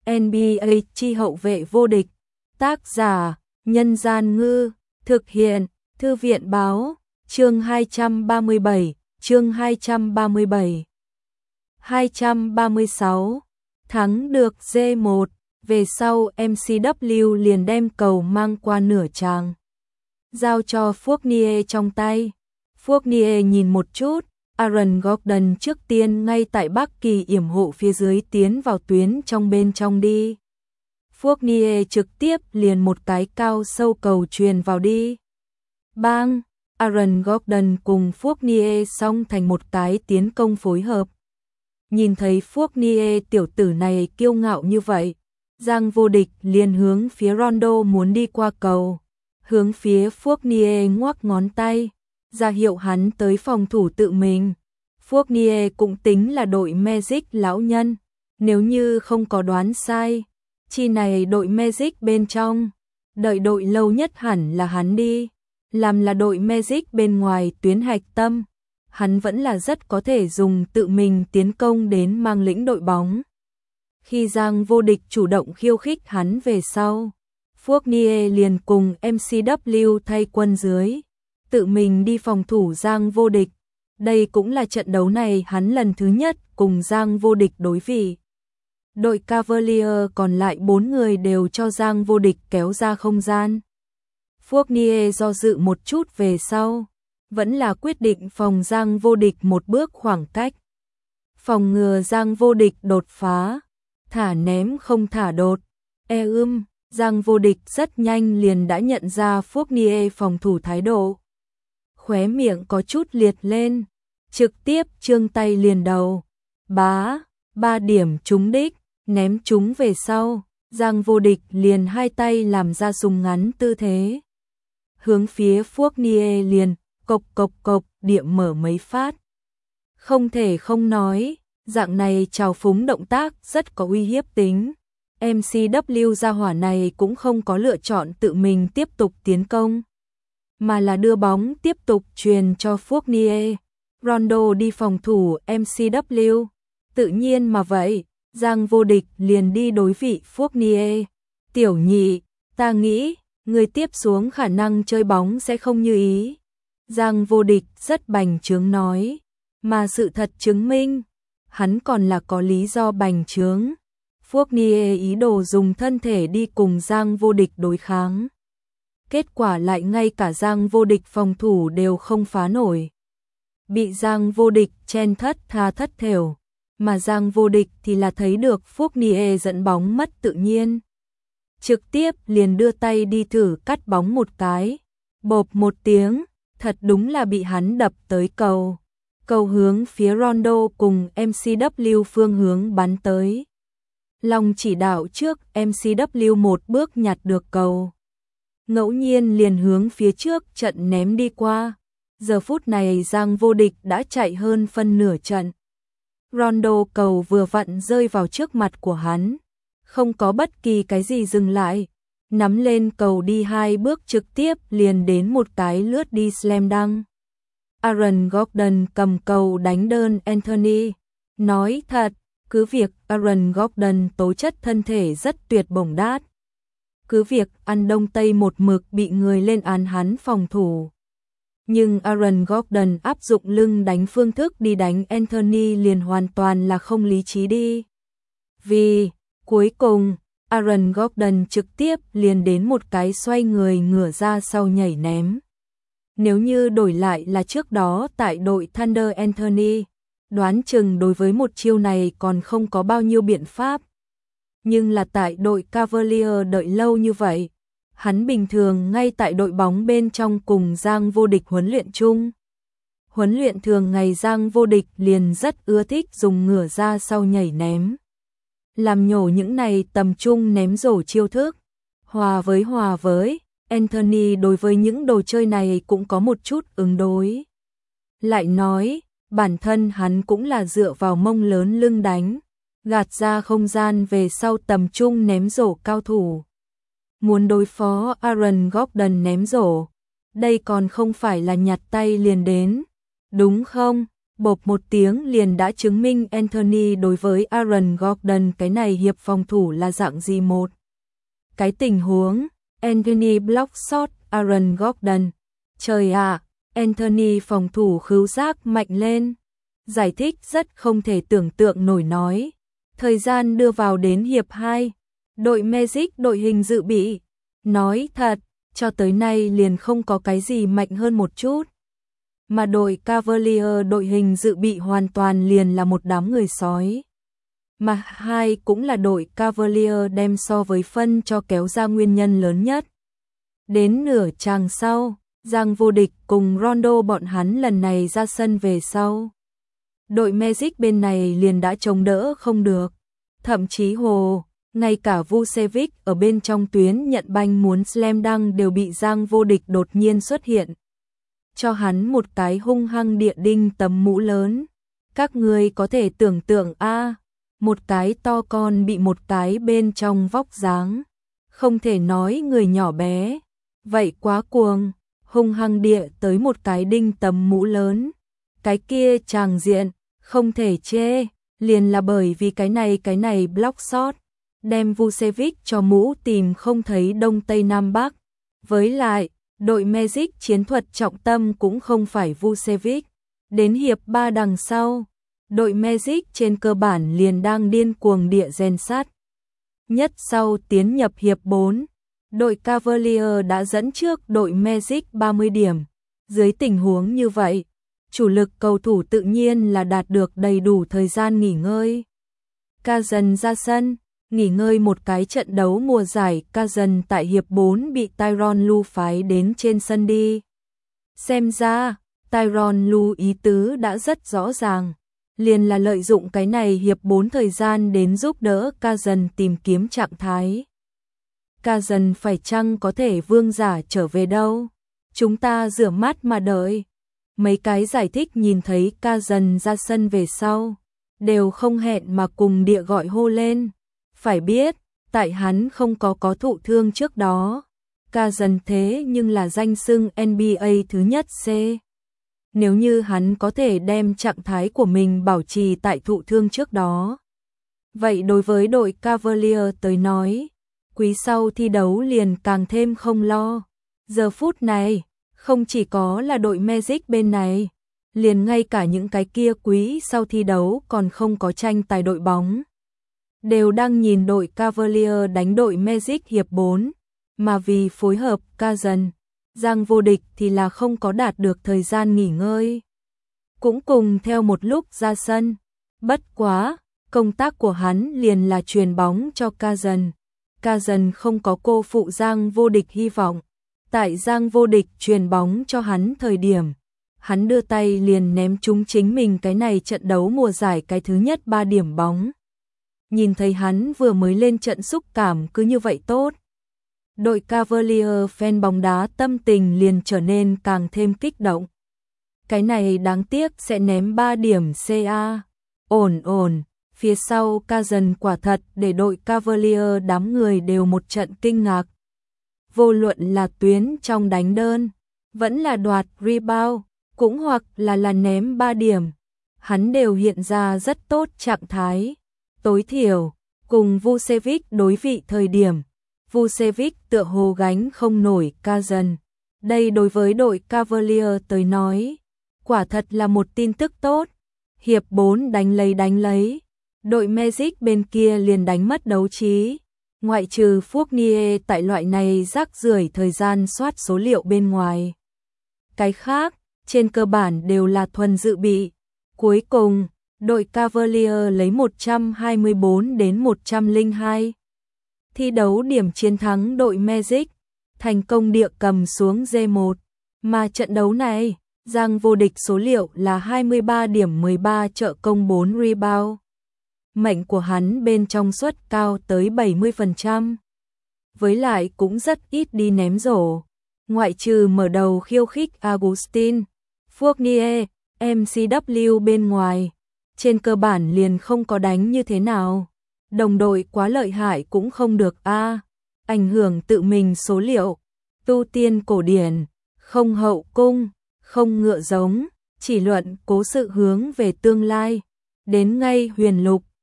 NBA chi hậu vệ vô địch. Tác giả: Nhân Gian Ngư. Thực hiện: Thư viện Báo. Chương 237. Chương 237. 236. Thắng được G1. Về sau MCW liền đem cầu mang qua nửa tràng, giao cho Fournier trong tay. Fournier nhìn một chút, Aaron Gordon trước tiên ngay tại Bắc Kỳ yểm hộ phía dưới tiến vào tuyến trong bên trong đi. Fournier trực tiếp liền một cái cao sâu cầu truyền vào đi. Bang! Aaron Gordon cùng Fournier song thành một cái tiến công phối hợp. Nhìn thấy Fournier tiểu tử này kiêu ngạo như vậy, Giang Vô Địch liền hướng phía Rondo muốn đi qua cầu, hướng phía Fournier ngoắc ngón tay, ra hiệu hắn tới phòng thủ tự mình. Fournier cũng tính là đội Magic lão nhân, nếu như không có đoán sai, chi này đội Magic bên trong, đợi đội lâu nhất hẳn là hắn đi, làm là đội Magic bên ngoài tuyến hạch tâm, hắn vẫn là rất có thể dùng tự mình tiến công đến mang lĩnh đội bóng. Khi Giang Vô Địch chủ động khiêu khích hắn về sau, Fournier liền cùng MCW thay quân dưới, tự mình đi phòng thủ Giang Vô Địch. Đây cũng là trận đấu này hắn lần thứ nhất cùng Giang Vô Địch đối vị. Đội Cavalier còn lại 4 người đều cho Giang Vô Địch kéo ra không gian. Fournier do dự một chút về sau, vẫn là quyết định phòng Giang Vô Địch một bước khoảng cách. Phòng ngừa Giang Vô Địch đột phá, thả ném không thả đột. Giang Vô Địch rất nhanh liền đã nhận ra Fournier phòng thủ thái độ. Khóe miệng có chút liệt lên, trực tiếp trương tay liền đầu. 3 điểm trúng đích, ném trúng về sau, Giang Vô Địch liền hai tay làm ra súng ngắn tư thế. Hướng phía Fournier liền, cộc điểm mở mấy phát. Không thể không nói, dạng này trào phúng động tác rất có uy hiếp tính. MCW gia hỏa này cũng không có lựa chọn tự mình tiếp tục tiến công, mà là đưa bóng tiếp tục truyền cho Fournier. Rondo đi phòng thủ MCW. Tự nhiên mà vậy, Giang Vô Địch liền đi đối vị Fournier. Tiểu nhị, ta nghĩ, người tiếp xuống khả năng chơi bóng sẽ không như ý. Giang Vô Địch rất bành trướng nói, mà sự thật chứng minh, hắn còn là có lý do bành trướng. Fournier ý đồ dùng thân thể đi cùng Giang Vô Địch đối kháng. Kết quả lại ngay cả Giang Vô Địch phòng thủ đều không phá nổi. Bị Giang Vô Địch chen thất tha thất thểu, mà Giang Vô Địch thì là thấy được Fournier dẫn bóng mất tự nhiên. Trực tiếp liền đưa tay đi thử cắt bóng một cái, bộp một tiếng, thật đúng là bị hắn đập tới cầu. Cầu hướng phía Rondo cùng MCW phương hướng bắn tới. Long chỉ đạo trước MCW một bước nhặt được cầu, ngẫu nhiên liền hướng phía trước trận ném đi qua. Giờ phút này Giang Vô Địch đã chạy hơn phân nửa trận. Rondo cầu vừa vặn rơi vào trước mặt của hắn, không có bất kỳ cái gì dừng lại, nắm lên cầu đi 2 bước trực tiếp liền đến một cái lướt đi slam dunk. Aaron Gordon cầm cầu đánh đơn Anthony. Nói thật, cứ việc Aaron Gordon tố chất thân thể rất tuyệt bổng đát, cứ việc ăn đông tây một mực bị người lên án hắn phòng thủ, nhưng Aaron Gordon áp dụng lưng đánh phương thức đi đánh Anthony liền hoàn toàn là không lý trí đi. Vì cuối cùng Aaron Gordon trực tiếp liền đến một cái xoay người ngửa ra sau nhảy ném. Nếu như đổi lại là trước đó tại đội Thunder Anthony, đoán chừng đối với một chiêu này còn không có bao nhiêu biện pháp. Nhưng là tại đội Cavalier đợi lâu như vậy, hắn bình thường ngay tại đội bóng bên trong cùng Giang Vô Địch huấn luyện chung. Huấn luyện thường ngày Giang Vô Địch liền rất ưa thích dùng ngửa ra sau nhảy ném, làm nhổ những này tầm trung ném rổ chiêu thức. Hòa với Anthony đối với những đồ chơi này cũng có một chút ứng đối. Lại nói, bản thân hắn cũng là dựa vào mông lớn lưng đánh, gạt ra không gian về sau tầm trung ném rổ cao thủ. Muốn đối phó Aaron Gordon ném rổ, đây còn không phải là nhặt tay liền đến, đúng không? bộp một tiếng liền đã chứng minh Anthony đối với Aaron Gordon cái này hiệp phòng thủ là dạng gì một. Cái tình huống, Anthony block shot Aaron Gordon. Trời ạ, Anthony phòng thủ khứu giác mạnh lên. Giải thích rất không thể tưởng tượng nổi nói. Thời gian đưa vào đến hiệp 2. Đội Magic đội hình dự bị. Nói thật, cho tới nay liền không có cái gì mạnh hơn một chút. Mà đội Cavalier đội hình dự bị hoàn toàn liền là một đám người sói. Mà hai cũng là đội Cavalier đem so với phân cho kéo ra nguyên nhân lớn nhất. Đến nửa chàng sau, Giang Vô Địch cùng Rondo bọn hắn lần này ra sân về sau. Đội Magic bên này liền đã chống đỡ không được. Thậm chí ngay cả Vucevic ở bên trong tuyến nhận banh muốn slam dunk đều bị Giang Vô Địch đột nhiên xuất hiện. Cho hắn một cái hung hăng địa đinh tấm mũ lớn. Các người có thể tưởng tượng một cái to con bị một cái bên trong vóc dáng. Không thể nói người nhỏ bé. Vậy quá cuồng, hung hăng địa tới một cái đinh tấm mũ lớn. Cái kia tràng diện, không thể chê, liền là bởi vì cái này block shot, đem Vucevic cho mũ tìm không thấy đông tây nam bắc. Với lại, đội Magic chiến thuật trọng tâm cũng không phải Vucevic. Đến hiệp 3 đằng sau, đội Magic trên cơ bản liền đang điên cuồng địa rèn sát. Nhất sau tiến nhập hiệp 4, đội Cavalier đã dẫn trước đội Magic 30 điểm. Dưới tình huống như vậy, chủ lực cầu thủ tự nhiên là đạt được đầy đủ thời gian nghỉ ngơi. Cousins ra sân, nghỉ ngơi một cái trận đấu mùa giải. Cousins tại hiệp 4 bị Tyronn Lue phái đến trên sân đi. Xem ra, Tyronn Lue ý tứ đã rất rõ ràng. Liền là lợi dụng cái này hiệp 4 thời gian đến giúp đỡ Cousins tìm kiếm trạng thái. Cousins phải chăng có thể vương giả trở về đâu? Chúng ta rửa mắt mà đợi. Mấy cái giải thích nhìn thấy Cousins ra sân về sau, đều không hẹn mà cùng địa gọi hô lên. Phải biết, tại hắn không có thụ thương trước đó, Cousins thế nhưng là danh xưng NBA thứ nhất C. Nếu như hắn có thể đem trạng thái của mình bảo trì tại thụ thương trước đó, vậy đối với đội Cavalier tới nói, quý sau thi đấu liền càng thêm không lo. Giờ phút này, không chỉ có là đội Magic bên này, liền ngay cả những cái kia quý sau thi đấu còn không có tranh tài đội bóng, đều đang nhìn đội Cavalier đánh đội Magic hiệp 4, mà vì phối hợp Cousins, Giang Vô Địch thì là không có đạt được thời gian nghỉ ngơi. Cũng cùng theo một lúc ra sân, bất quá, công tác của hắn liền là truyền bóng cho Cousins. Cousins không có cô phụ Giang Vô Địch hy vọng. Tại Giang Vô Địch truyền bóng cho hắn thời điểm, hắn đưa tay liền ném trúng chính mình cái này trận đấu mùa giải cái thứ nhất 3 điểm bóng. Nhìn thấy hắn vừa mới lên trận xúc cảm cứ như vậy tốt. Đội Cavalier fan bóng đá tâm tình liền trở nên càng thêm kích động. Cái này đáng tiếc sẽ ném 3 điểm CA. Ổn, phía sau Cousins quả thật để đội Cavalier đám người đều một trận kinh ngạc. Vô luận là tuyến trong đánh đơn, vẫn là đoạt rebound, cũng hoặc là ném 3 điểm. Hắn đều hiện ra rất tốt trạng thái. Tối thiểu, cùng Vucevic đối vị thời điểm, Vucevic tựa hồ gánh không nổi Cousins. Đây đối với đội Cavalier tới nói, quả thật là một tin tức tốt. Hiệp 4 đánh lấy. Đội Magic bên kia liền đánh mất đấu trí. Ngoại trừ Fournier tại loại này rác rưởi thời gian soát số liệu bên ngoài. Cái khác, trên cơ bản đều là thuần dự bị. Cuối cùng, đội Cavalier lấy 124 đến 102. Thi đấu điểm chiến thắng đội Magic, thành công địa cầm xuống G1. Mà trận đấu này, Giang Vô Địch số liệu là 23 điểm 13 trợ công 4 rebound. Mệnh của hắn bên trong suất cao tới 70%. Với lại cũng rất ít đi ném rổ. Ngoại trừ mở đầu khiêu khích Augustin, Fournier, MCW bên ngoài. Trên cơ bản liền không có đánh như thế nào. Đồng đội quá lợi hại cũng không được ảnh hưởng tự mình số liệu. Tu tiên cổ điển, không hậu cung, không ngựa giống, chỉ luận cố sự hướng về tương lai. Đến ngay huyền lục,